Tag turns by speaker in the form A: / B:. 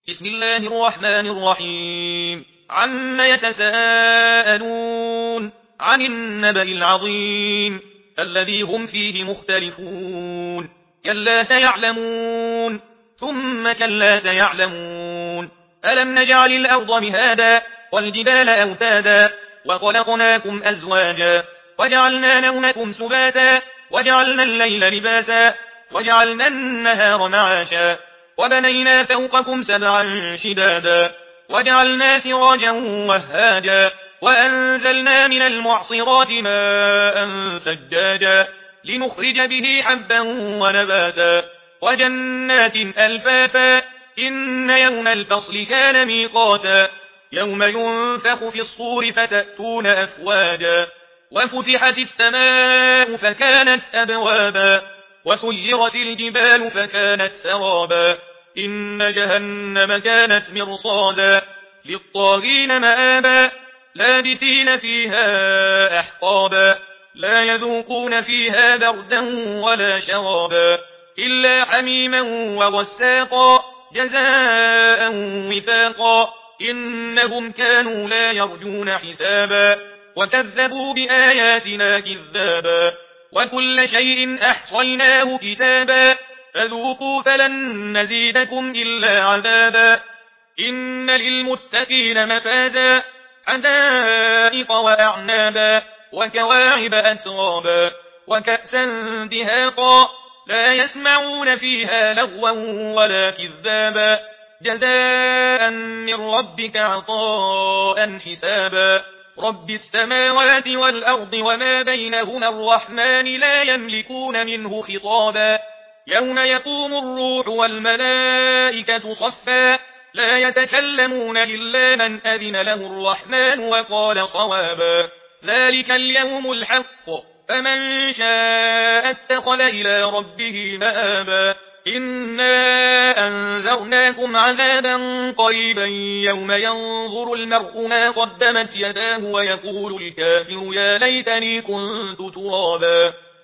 A: بسم الله الرحمن الرحيم. عم يتساءلون عن النبأ العظيم الذي هم فيه مختلفون. كلا سيعلمون ثم كلا سيعلمون. ألم نجعل الأرض مهادا والجبال أوتادا وخلقناكم أزواجا وجعلنا نومكم سباتا وجعلنا الليل لباسا وجعلنا النهار معاشا وبنينا فوقكم سبعا شدادا وجعلنا سراجا وهاجا وأنزلنا من المعصرات ماء سجاجا لنخرج به حبا ونباتا وجنات ألفافا. إن يوم الفصل كان ميقاتا يوم ينفخ في الصور فتأتون أفواجا وفتحت السماء فكانت أبوابا وسيرت الجبال فكانت سرابا. إن جهنم كانت مرصادا للطاغين مآبا لابثين فيها أحقابا لا يذوقون فيها بردا ولا شرابا إلا حميما وغساقا جزاء وفاقا. إنهم كانوا لا يرجون حسابا وكذبوا بآياتنا كذابا وكل شيء أحصيناه كتابا فذوقوا فلن نزيدكم إلا عذابا. إن للمتقين مفازا حدائق وأعنابا وكواعب أترابا وكأسا دهاقا لا يسمعون فيها لغوا ولا كذابا جزاء من ربك عطاء حسابا. رب السماوات والأرض وما بينهما الرحمن لا يملكون منه خطابا يوم يقوم الروح والملائكة صفا لا يتكلمون إلا من أذن له الرحمن وقال صوابا. ذلك اليوم الحق فمن شاء اتخذ إلى ربه مآبا. إنا أنذرناكم عذابا قريبا يوم ينظر المرء ما قدمت يداه ويقول الكافر يا ليتني كنت ترابا.